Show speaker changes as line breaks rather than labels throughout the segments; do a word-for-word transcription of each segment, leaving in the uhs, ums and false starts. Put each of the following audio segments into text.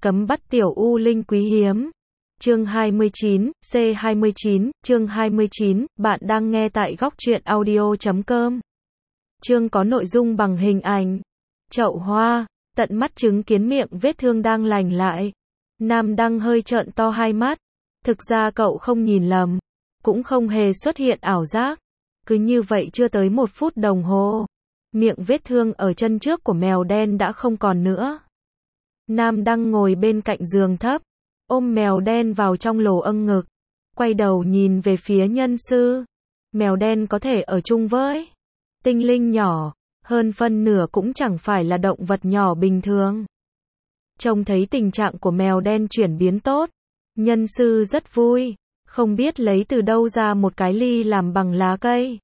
Cấm bắt tiểu u linh quý hiếm. Chương hai mươi chín, C hai mươi chín, chương hai mươi chín, bạn đang nghe tại góc truyện audio chấm com. Chương có nội dung bằng hình ảnh. Chậu hoa, tận mắt chứng kiến miệng vết thương đang lành lại. Nam Đăng hơi trợn to hai mắt. Thực ra cậu không nhìn lầm, cũng không hề xuất hiện ảo giác. Cứ như vậy chưa tới một phút đồng hồ, miệng vết thương ở chân trước của mèo đen đã không còn nữa. Nam Đăng ngồi bên cạnh giường thấp, ôm mèo đen vào trong lồ âng ngực, quay đầu nhìn về phía nhân sư. Mèo đen có thể ở chung với tinh linh nhỏ, hơn phân nửa cũng chẳng phải là động vật nhỏ bình thường. Trông thấy tình trạng của mèo đen chuyển biến tốt, nhân sư rất vui, không biết lấy từ đâu ra một cái ly làm bằng lá cây.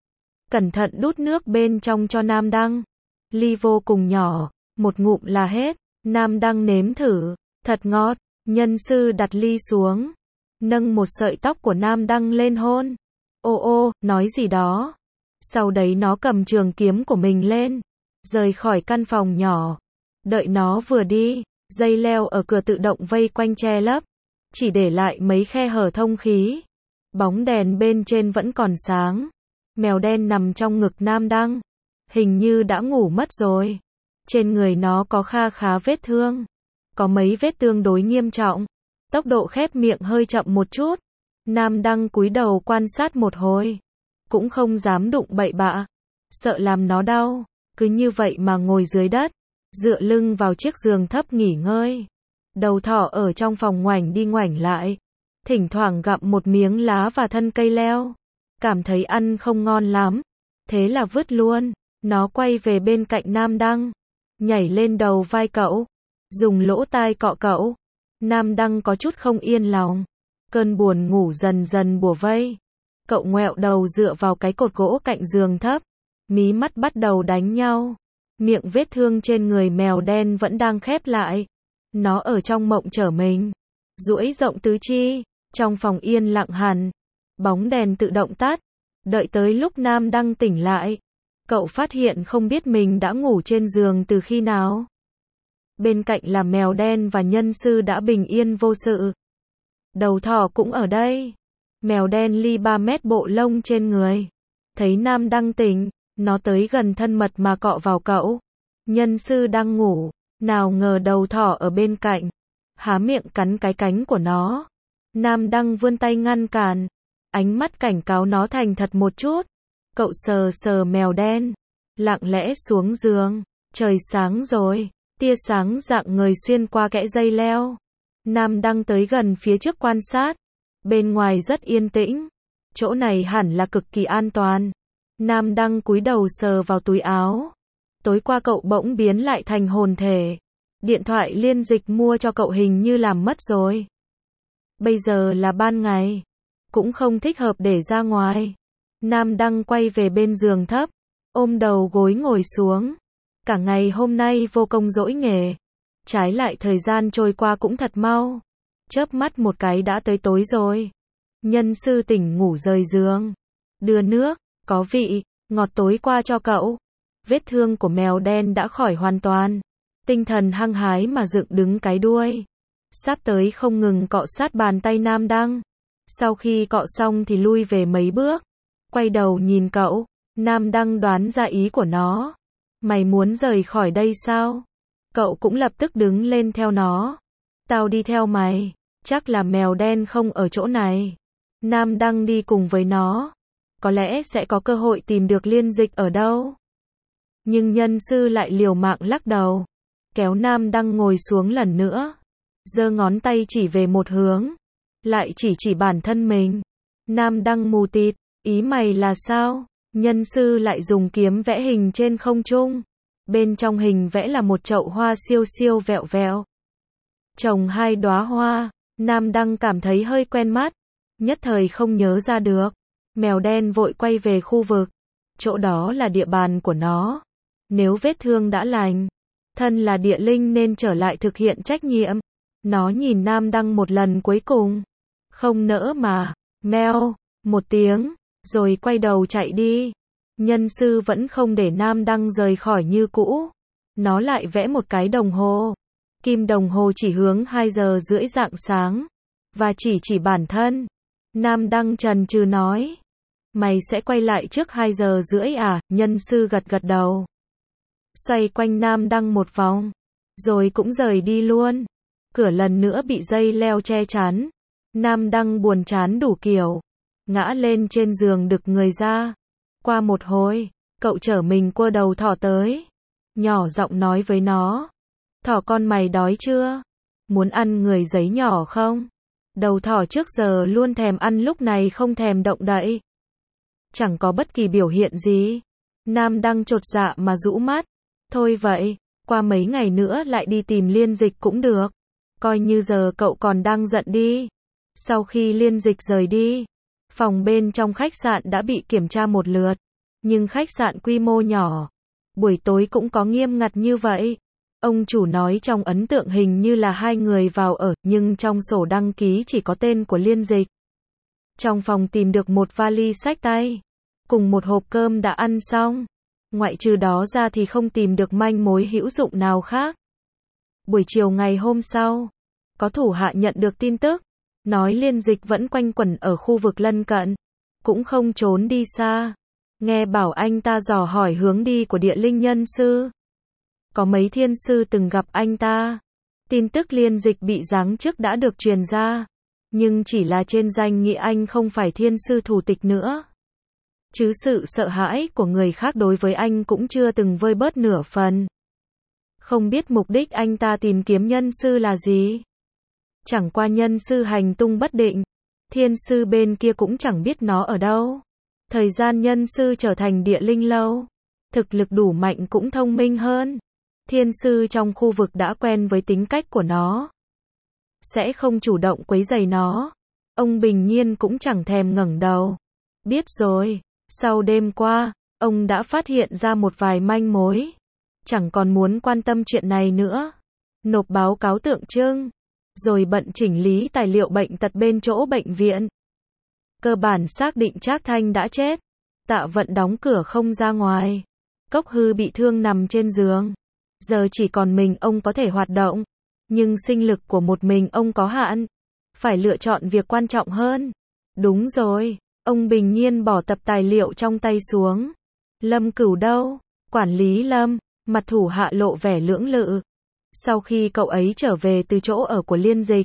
Cẩn thận đút nước bên trong cho Nam Đăng. Ly vô cùng nhỏ, một ngụm là hết. Nam Đăng nếm thử, thật ngọt. Nhân sư đặt ly xuống, nâng một sợi tóc của Nam Đăng lên hôn. Ô ô, nói gì đó. Sau đấy nó cầm trường kiếm của mình lên, rời khỏi căn phòng nhỏ. Đợi nó vừa đi, dây leo ở cửa tự động vây quanh che lấp, chỉ để lại mấy khe hở thông khí. Bóng đèn bên trên vẫn còn sáng. Mèo đen nằm trong ngực Nam Đăng, hình như đã ngủ mất rồi. Trên người nó có kha khá vết thương, có mấy vết tương đối nghiêm trọng. Tốc độ khép miệng hơi chậm một chút. Nam Đăng cúi đầu quan sát một hồi, cũng không dám đụng bậy bạ, sợ làm nó đau. Cứ như vậy mà ngồi dưới đất, dựa lưng vào chiếc giường thấp nghỉ ngơi. Đầu thỏ ở trong phòng ngoảnh đi ngoảnh lại, thỉnh thoảng gặm một miếng lá và thân cây leo. Cảm thấy ăn không ngon lắm, thế là vứt luôn. Nó quay về bên cạnh Nam Đăng, nhảy lên đầu vai cậu, dùng lỗ tai cọ cậu. Nam Đăng có chút không yên lòng, cơn buồn ngủ dần dần bủa vây. Cậu ngoẹo đầu dựa vào cái cột gỗ cạnh giường thấp, mí mắt bắt đầu đánh nhau. Miệng vết thương trên người mèo đen vẫn đang khép lại. Nó ở trong mộng trở mình, duỗi rộng tứ chi. Trong phòng yên lặng hẳn, bóng đèn tự động tắt. Đợi tới lúc Nam Đăng tỉnh lại, cậu phát hiện không biết mình đã ngủ trên giường từ khi nào. Bên cạnh là mèo đen và nhân sư đã bình yên vô sự. Đầu thỏ cũng ở đây. Mèo đen li ba mét bộ lông trên người. Thấy Nam Đăng tỉnh, nó tới gần thân mật mà cọ vào cậu. Nhân sư đang ngủ, nào ngờ đầu thỏ ở bên cạnh, há miệng cắn cái cánh của nó. Nam Đăng vươn tay ngăn cản, ánh mắt cảnh cáo nó thành thật một chút. Cậu sờ sờ mèo đen, lặng lẽ xuống giường. Trời sáng rồi, tia sáng rạng ngời xuyên qua kẽ dây leo. Nam Đăng tới gần phía trước quan sát. Bên ngoài rất yên tĩnh, chỗ này hẳn là cực kỳ an toàn. Nam Đăng cúi đầu sờ vào túi áo. Tối qua cậu bỗng biến lại thành hồn thể. Điện thoại liên dịch mua cho cậu hình như làm mất rồi. Bây giờ là ban ngày, cũng không thích hợp để ra ngoài. Nam Đăng quay về bên giường thấp, ôm đầu gối ngồi xuống. Cả ngày hôm nay vô công dỗi nghề. Trái lại thời gian trôi qua cũng thật mau. Chớp mắt một cái đã tới tối rồi. Nhân sư tỉnh ngủ rời giường, đưa nước, có vị, ngọt tối qua cho cậu. Vết thương của mèo đen đã khỏi hoàn toàn. Tinh thần hăng hái mà dựng đứng cái đuôi. Sắp tới không ngừng cọ sát bàn tay Nam Đăng. Sau khi cọ xong thì lui về mấy bước, quay đầu nhìn cậu. Nam Đăng đoán ra ý của nó. Mày muốn rời khỏi đây sao? Cậu cũng lập tức đứng lên theo nó. Tao đi theo mày. Chắc là mèo đen không ở chỗ này. Nam Đăng đi cùng với nó. Có lẽ sẽ có cơ hội tìm được liên dịch ở đâu. Nhưng nhân sư lại liều mạng lắc đầu, kéo Nam Đăng ngồi xuống lần nữa. Giơ ngón tay chỉ về một hướng, lại chỉ chỉ bản thân mình. Nam Đăng mù tịt, ý mày là sao? Nhân sư lại dùng kiếm vẽ hình trên không trung. Bên trong hình vẽ là một chậu hoa siêu siêu vẹo vẹo, trồng hai đóa hoa. Nam Đăng cảm thấy hơi quen mắt, nhất thời không nhớ ra được. Mèo đen vội quay về khu vực, chỗ đó là địa bàn của nó. Nếu vết thương đã lành, thân là địa linh nên trở lại thực hiện trách nhiệm. Nó nhìn Nam Đăng một lần cuối cùng, không nỡ mà, meo, một tiếng, rồi quay đầu chạy đi. Nhân sư vẫn không để Nam Đăng rời khỏi như cũ. Nó lại vẽ một cái đồng hồ. Kim đồng hồ chỉ hướng hai giờ rưỡi rạng sáng. Và chỉ chỉ bản thân. Nam Đăng chần chừ nói. Mày sẽ quay lại trước hai giờ rưỡi à? Nhân sư gật gật đầu. Xoay quanh Nam Đăng một vòng. Rồi cũng rời đi luôn. Cửa lần nữa bị dây leo che chắn. Nam Đăng buồn chán đủ kiểu. Ngã lên trên giường đực người ra. Qua một hồi, cậu chở mình quơ đầu thỏ tới. Nhỏ giọng nói với nó. Thỏ con mày đói chưa? Muốn ăn người giấy nhỏ không? Đầu thỏ trước giờ luôn thèm ăn, lúc này không thèm động đậy. Chẳng có bất kỳ biểu hiện gì. Nam Đăng chột dạ mà rũ mắt. Thôi vậy, qua mấy ngày nữa lại đi tìm Liên Dịch cũng được. Coi như giờ cậu còn đang giận đi. Sau khi Liên Dịch rời đi, phòng bên trong khách sạn đã bị kiểm tra một lượt. Nhưng khách sạn quy mô nhỏ. Buổi tối cũng có nghiêm ngặt như vậy. Ông chủ nói trong ấn tượng hình như là hai người vào ở, nhưng trong sổ đăng ký chỉ có tên của Liên Dịch. Trong phòng tìm được một vali xách tay, cùng một hộp cơm đã ăn xong. Ngoại trừ đó ra thì không tìm được manh mối hữu dụng nào khác. Buổi chiều ngày hôm sau, có thủ hạ nhận được tin tức, nói Liên Dịch vẫn quanh quẩn ở khu vực lân cận, cũng không trốn đi xa. Nghe bảo anh ta dò hỏi hướng đi của địa linh nhân sư. Có mấy thiên sư từng gặp anh ta. Tin tức Liên Dịch bị giáng chức đã được truyền ra. Nhưng chỉ là trên danh nghĩa, anh không phải thiên sư thủ tịch nữa. Chứ sự sợ hãi của người khác đối với anh cũng chưa từng vơi bớt nửa phần. Không biết mục đích anh ta tìm kiếm nhân sư là gì. Chẳng qua nhân sư hành tung bất định. Thiên sư bên kia cũng chẳng biết nó ở đâu. Thời gian nhân sư trở thành địa linh lâu. Thực lực đủ mạnh cũng thông minh hơn. Thiên sư trong khu vực đã quen với tính cách của nó. Sẽ không chủ động quấy rầy nó. Ông bình nhiên cũng chẳng thèm ngẩng đầu. Biết rồi, sau đêm qua, ông đã phát hiện ra một vài manh mối. Chẳng còn muốn quan tâm chuyện này nữa. Nộp báo cáo tượng trưng. Rồi bận chỉnh lý tài liệu bệnh tật bên chỗ bệnh viện. Cơ bản xác định Trác Thanh đã chết. Tạ Vận đóng cửa không ra ngoài. Cốc Hư bị thương nằm trên giường. Giờ chỉ còn mình ông có thể hoạt động. Nhưng sinh lực của một mình ông có hạn. Phải lựa chọn việc quan trọng hơn. Đúng rồi. Ông bình nhiên bỏ tập tài liệu trong tay xuống. Lâm Cửu đâu? Quản lý Lâm. Mặt thủ hạ lộ vẻ lưỡng lự. Sau khi cậu ấy trở về từ chỗ ở của Liên Dịch,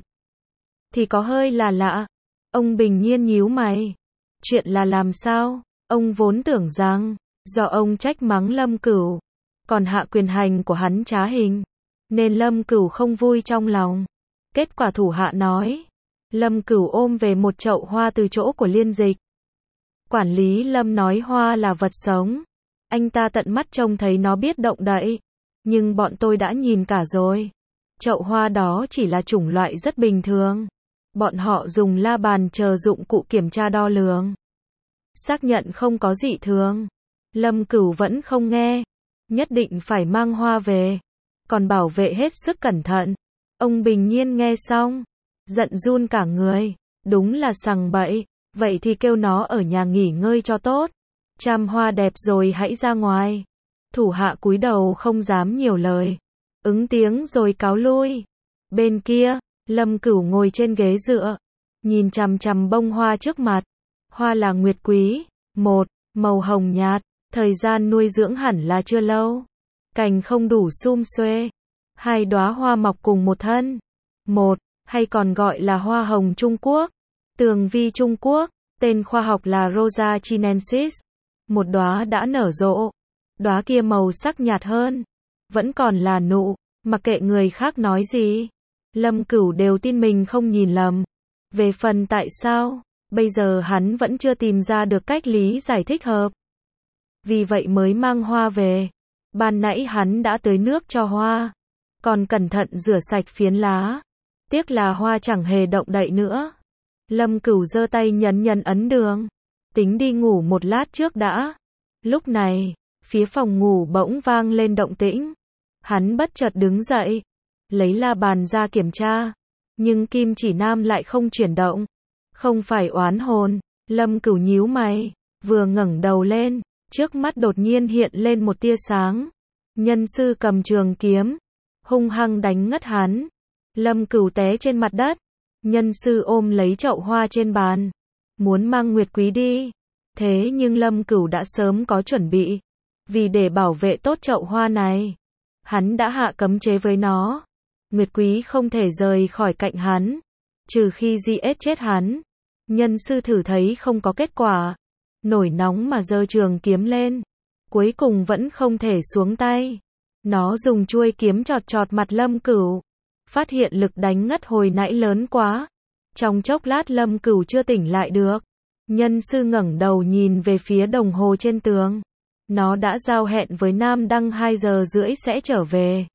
thì có hơi là lạ. Ông bình nhiên nhíu mày. Chuyện là làm sao? Ông vốn tưởng rằng, do ông trách mắng Lâm Cửu, còn hạ quyền hành của hắn trá hình, nên Lâm Cửu không vui trong lòng. Kết quả thủ hạ nói, Lâm Cửu ôm về một chậu hoa từ chỗ của Liên Dịch. Quản lý Lâm nói hoa là vật sống. Anh ta tận mắt trông thấy nó biết động đậy. Nhưng bọn tôi đã nhìn cả rồi. Chậu hoa đó chỉ là chủng loại rất bình thường. Bọn họ dùng la bàn chờ dụng cụ kiểm tra đo lường. Xác nhận không có dị thường. Lâm Cửu vẫn không nghe. Nhất định phải mang hoa về. Còn bảo vệ hết sức cẩn thận. Ông bình nhiên nghe xong. Giận run cả người. Đúng là sằng bậy. Vậy thì kêu nó ở nhà nghỉ ngơi cho tốt. Chăm hoa đẹp rồi hãy ra ngoài. Thủ hạ cúi đầu không dám nhiều lời. Ứng tiếng rồi cáo lui. Bên kia, Lâm Cửu ngồi trên ghế dựa. Nhìn chằm chằm bông hoa trước mặt. Hoa là nguyệt quý. Một, màu hồng nhạt. Thời gian nuôi dưỡng hẳn là chưa lâu. Cành không đủ sum xuê. Hai đóa hoa mọc cùng một thân. Một, hay còn gọi là hoa hồng Trung Quốc. Tường vi Trung Quốc. Tên khoa học là Rosa chinensis. Một đóa đã nở rộ. Đóa kia màu sắc nhạt hơn. Vẫn còn là nụ. Mặc kệ người khác nói gì. Lâm Cửu đều tin mình không nhìn lầm. Về phần tại sao, bây giờ hắn vẫn chưa tìm ra được cách lý giải thích hợp. Vì vậy mới mang hoa về. Ban nãy hắn đã tưới nước cho hoa. Còn cẩn thận rửa sạch phiến lá. Tiếc là hoa chẳng hề động đậy nữa. Lâm Cửu giơ tay nhấn nhấn ấn đường. Tính đi ngủ một lát trước đã. Lúc này, phía phòng ngủ bỗng vang lên động tĩnh. Hắn bất chợt đứng dậy. Lấy la bàn ra kiểm tra. Nhưng kim chỉ nam lại không chuyển động. Không phải oán hồn. Lâm Cửu nhíu mày. Vừa ngẩng đầu lên. Trước mắt đột nhiên hiện lên một tia sáng. Nhân sư cầm trường kiếm. hung hăng đánh ngất hắn. Lâm Cửu té trên mặt đất. Nhân sư ôm lấy chậu hoa trên bàn, muốn mang Nguyệt Quý đi. Thế nhưng Lâm Cửu đã sớm có chuẩn bị. Vì để bảo vệ tốt chậu hoa này, hắn đã hạ cấm chế với nó. Nguyệt Quý không thể rời khỏi cạnh hắn, trừ khi giết chết hắn. Nhân sư thử thấy không có kết quả, nổi nóng mà giơ trường kiếm lên, cuối cùng vẫn không thể xuống tay. Nó dùng chuôi kiếm chọt chọt mặt Lâm Cửu, phát hiện lực đánh ngất hồi nãy lớn quá. Trong chốc lát Lâm Cửu chưa tỉnh lại được. Nhân sư ngẩng đầu nhìn về phía đồng hồ trên tường. Nó đã giao hẹn với Nam Đăng hai giờ rưỡi sẽ trở về.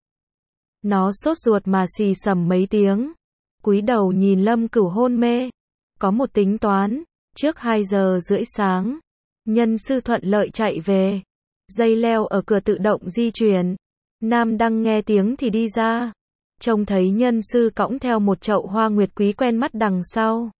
Nó sốt ruột mà xì xầm mấy tiếng, cúi đầu nhìn Lâm Cửu hôn mê. Có một tính toán, trước hai giờ rưỡi sáng, nhân sư thuận lợi chạy về. Dây leo ở cửa tự động di chuyển. Nam Đăng nghe tiếng thì đi ra, trông thấy nhân sư cõng theo một chậu hoa Nguyệt Quý quen mắt đằng sau.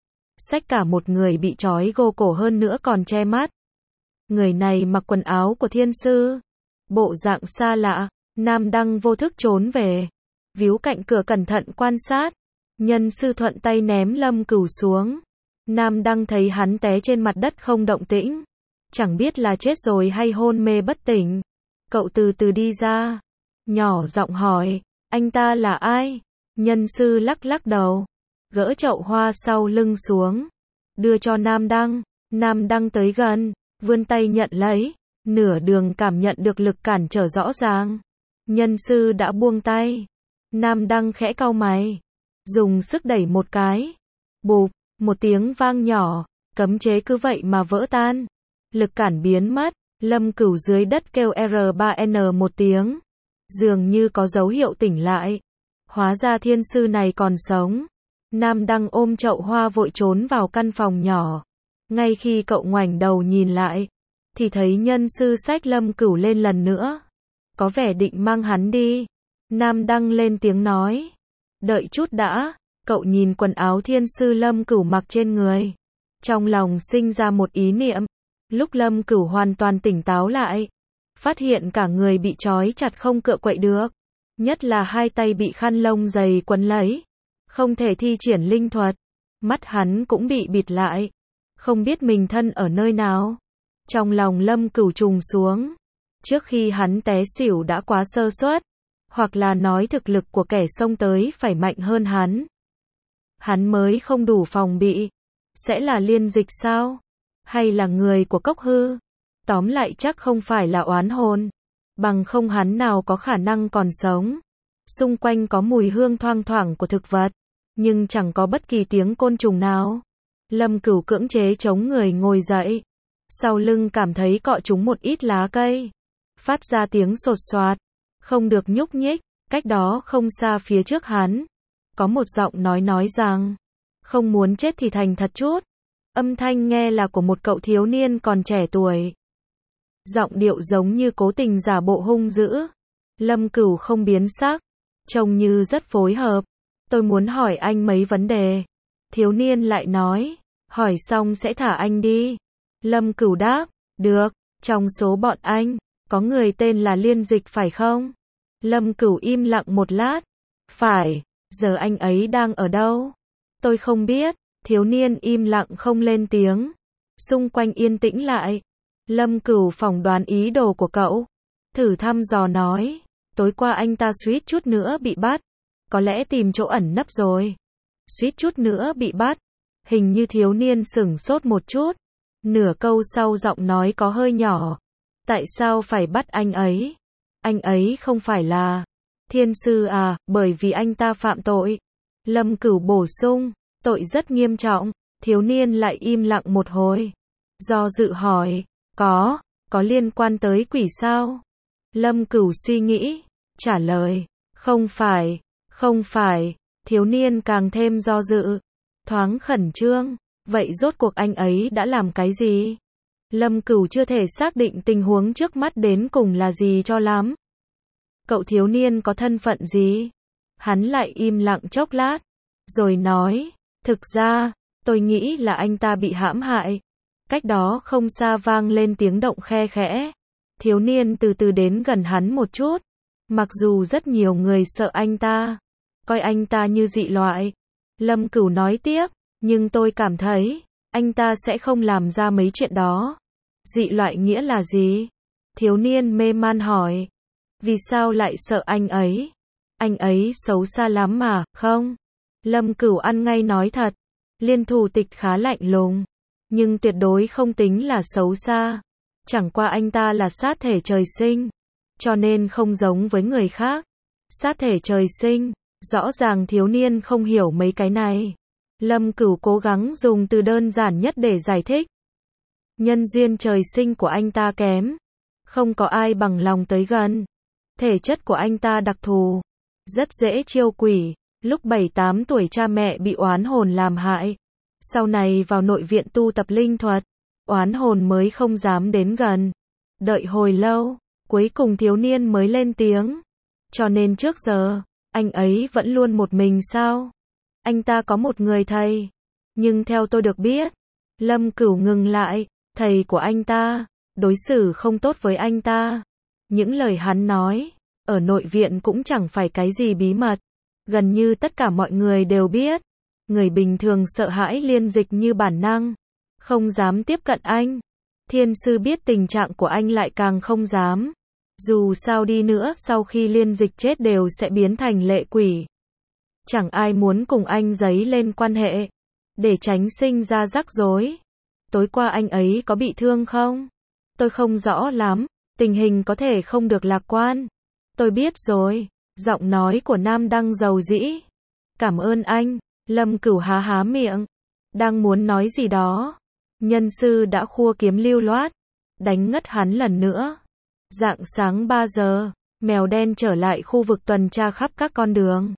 Xách cả một người bị trói gô cổ hơn nữa còn che mắt. Người này mặc quần áo của thiên sư, bộ dạng xa lạ. Nam Đăng vô thức trốn về, víu cạnh cửa cẩn thận quan sát. Nhân sư thuận tay ném Lâm Cửu xuống. Nam Đăng thấy hắn té trên mặt đất không động tĩnh, chẳng biết là chết rồi hay hôn mê bất tỉnh. Cậu từ từ đi ra, nhỏ giọng hỏi, anh ta là ai? Nhân sư lắc lắc đầu, gỡ chậu hoa sau lưng xuống, đưa cho Nam Đăng. Nam Đăng tới gần, vươn tay nhận lấy, nửa đường cảm nhận được lực cản trở rõ ràng. Nhân sư đã buông tay. Nam Đăng khẽ cau mày, dùng sức đẩy một cái. Bụp, một tiếng vang nhỏ, cấm chế cứ vậy mà vỡ tan. Lực cản biến mất, Lâm Cửu dưới đất kêu R ba N một tiếng, dường như có dấu hiệu tỉnh lại. Hóa ra thiên sư này còn sống. Nam Đăng ôm chậu hoa vội trốn vào căn phòng nhỏ. Ngay khi cậu ngoảnh đầu nhìn lại, thì thấy nhân sư xách Lâm Cửu lên lần nữa, có vẻ định mang hắn đi. Nam Đăng lên tiếng nói, đợi chút đã. Cậu nhìn quần áo thiên sư Lâm Cửu mặc trên người, trong lòng sinh ra một ý niệm. Lúc Lâm Cửu hoàn toàn tỉnh táo lại, phát hiện cả người bị trói chặt không cựa quậy được, nhất là hai tay bị khăn lông dày quấn lấy, không thể thi triển linh thuật. Mắt hắn cũng bị bịt lại, không biết mình thân ở nơi nào. Trong lòng Lâm Cửu trùng xuống. Trước khi hắn té xỉu đã quá sơ suất, hoặc là nói thực lực của kẻ xông tới phải mạnh hơn hắn. Hắn mới không đủ phòng bị. Sẽ là liên dịch sao? Hay là người của Cốc Hư? Tóm lại chắc không phải là oán hồn, bằng không hắn nào có khả năng còn sống. Xung quanh có mùi hương thoang thoảng của thực vật, nhưng chẳng có bất kỳ tiếng côn trùng nào. Lâm Cửu cưỡng chế chống người ngồi dậy, sau lưng cảm thấy cọ trúng một ít lá cây, phát ra tiếng sột soạt, không được nhúc nhích. Cách đó không xa phía trước hắn, có một giọng nói nói rằng, không muốn chết thì thành thật chút. Âm thanh nghe là của một cậu thiếu niên còn trẻ tuổi. Giọng điệu giống như cố tình giả bộ hung dữ. Lâm Cửu không biến sắc, trông như rất phối hợp. Tôi muốn hỏi anh mấy vấn đề. Thiếu niên lại nói, hỏi xong sẽ thả anh đi. Lâm Cửu đáp, được. Trong số bọn anh, có người tên là Liên Dịch phải không? Lâm Cửu im lặng một lát. Phải. Giờ anh ấy đang ở đâu? Tôi không biết. Thiếu niên im lặng không lên tiếng. Xung quanh yên tĩnh lại. Lâm Cửu phỏng đoán ý đồ của cậu, thử thăm dò nói, tối qua anh ta suýt chút nữa bị bắt, có lẽ tìm chỗ ẩn nấp rồi. Suýt chút nữa bị bắt. Hình như thiếu niên sửng sốt một chút, nửa câu sau giọng nói có hơi nhỏ. Tại sao phải bắt anh ấy? Anh ấy không phải là thiên sư à? Bởi vì anh ta phạm tội. Lâm Cửu bổ sung, tội rất nghiêm trọng. Thiếu niên lại im lặng một hồi, do dự hỏi, có, có liên quan tới quỷ sao? Lâm Cửu suy nghĩ, trả lời, không phải, không phải. Thiếu niên càng thêm do dự, thoáng khẩn trương, vậy rốt cuộc anh ấy đã làm cái gì? Lâm Cửu chưa thể xác định tình huống trước mắt đến cùng là gì cho lắm. Cậu thiếu niên có thân phận gì? Hắn lại im lặng chốc lát, rồi nói, thực ra, tôi nghĩ là anh ta bị hãm hại. Cách đó không xa vang lên tiếng động khe khẽ. Thiếu niên từ từ đến gần hắn một chút, Mặc dù rất nhiều người sợ anh ta, coi anh ta như dị loại. Lâm Cửu nói tiếp, nhưng tôi cảm thấy, anh ta sẽ không làm ra mấy chuyện đó. Dị loại nghĩa là gì? Thiếu niên mê man hỏi. Vì sao lại sợ anh ấy? Anh ấy xấu xa lắm mà, không? Lâm Cửu ăn ngay nói thật. Liên thủ tịch khá lạnh lùng, nhưng tuyệt đối không tính là xấu xa. Chẳng qua anh ta là sát thể trời sinh, cho nên không giống với người khác. Sát thể trời sinh, rõ ràng thiếu niên không hiểu mấy cái này. Lâm Cửu cố gắng dùng từ đơn giản nhất để giải thích. Nhân duyên trời sinh của anh ta kém, không có ai bằng lòng tới gần. Thể chất của anh ta đặc thù, rất dễ chiêu quỷ. Lúc bảy tám tuổi cha mẹ bị oán hồn làm hại. Sau này vào nội viện tu tập linh thuật, oán hồn mới không dám đến gần. Đợi hồi lâu, cuối cùng thiếu niên mới lên tiếng. Cho nên trước giờ, anh ấy vẫn luôn một mình sao? Anh ta có một người thầy, nhưng theo tôi được biết, Lâm Cửu ngừng lại, thầy của anh ta, đối xử không tốt với anh ta. Những lời hắn nói, ở nội viện cũng chẳng phải cái gì bí mật. Gần như tất cả mọi người đều biết. Người bình thường sợ hãi Liên Dịch như bản năng, không dám tiếp cận anh. Thiên sư biết tình trạng của anh lại càng không dám. Dù sao đi nữa, sau khi Liên Dịch chết đều sẽ biến thành lệ quỷ. Chẳng ai muốn cùng anh giấy lên quan hệ, để tránh sinh ra rắc rối. Tối qua anh ấy có bị thương không? Tôi không rõ lắm, tình hình có thể không được lạc quan. Tôi biết rồi. Giọng nói của Nam Đăng dầu dĩ. Cảm ơn anh. Lâm Cửu há há miệng, đang muốn nói gì đó. Nhân sư đã khua kiếm lưu loát, đánh ngất hắn lần nữa. Rạng sáng ba giờ, mèo đen trở lại khu vực tuần tra khắp các con đường.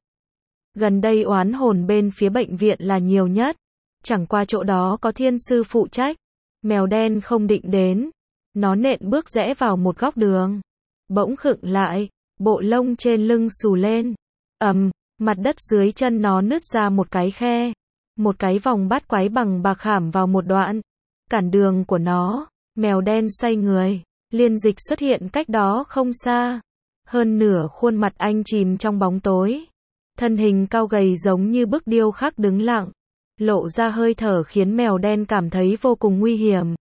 Gần đây oán hồn bên phía bệnh viện là nhiều nhất. Chẳng qua chỗ đó có thiên sư phụ trách. Mèo đen không định đến. Nó nện bước rẽ vào một góc đường. Bỗng khựng lại, bộ lông trên lưng xù lên. Ầm, mặt đất dưới chân nó nứt ra một cái khe. Một cái vòng bát quái bằng bạc khảm vào một đoạn. Cản đường của nó. Mèo đen xoay người. Liên Dịch xuất hiện cách đó không xa. Hơn nửa khuôn mặt anh chìm trong bóng tối. Thân hình cao gầy giống như bức điêu khắc đứng lặng. Lộ ra hơi thở khiến mèo đen cảm thấy vô cùng nguy hiểm.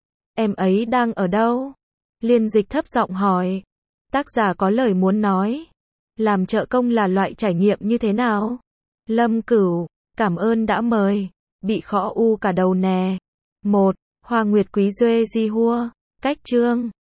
Em ấy đang ở đâu? Liên Dịch thấp giọng hỏi. Tác giả có lời muốn nói. Làm trợ công là loại trải nghiệm như thế nào? Lâm Cửu, cảm ơn đã mời. Bị khõ u cả đầu nè. một. Hoa Nguyệt Quý Duê Di Hua. Cách chương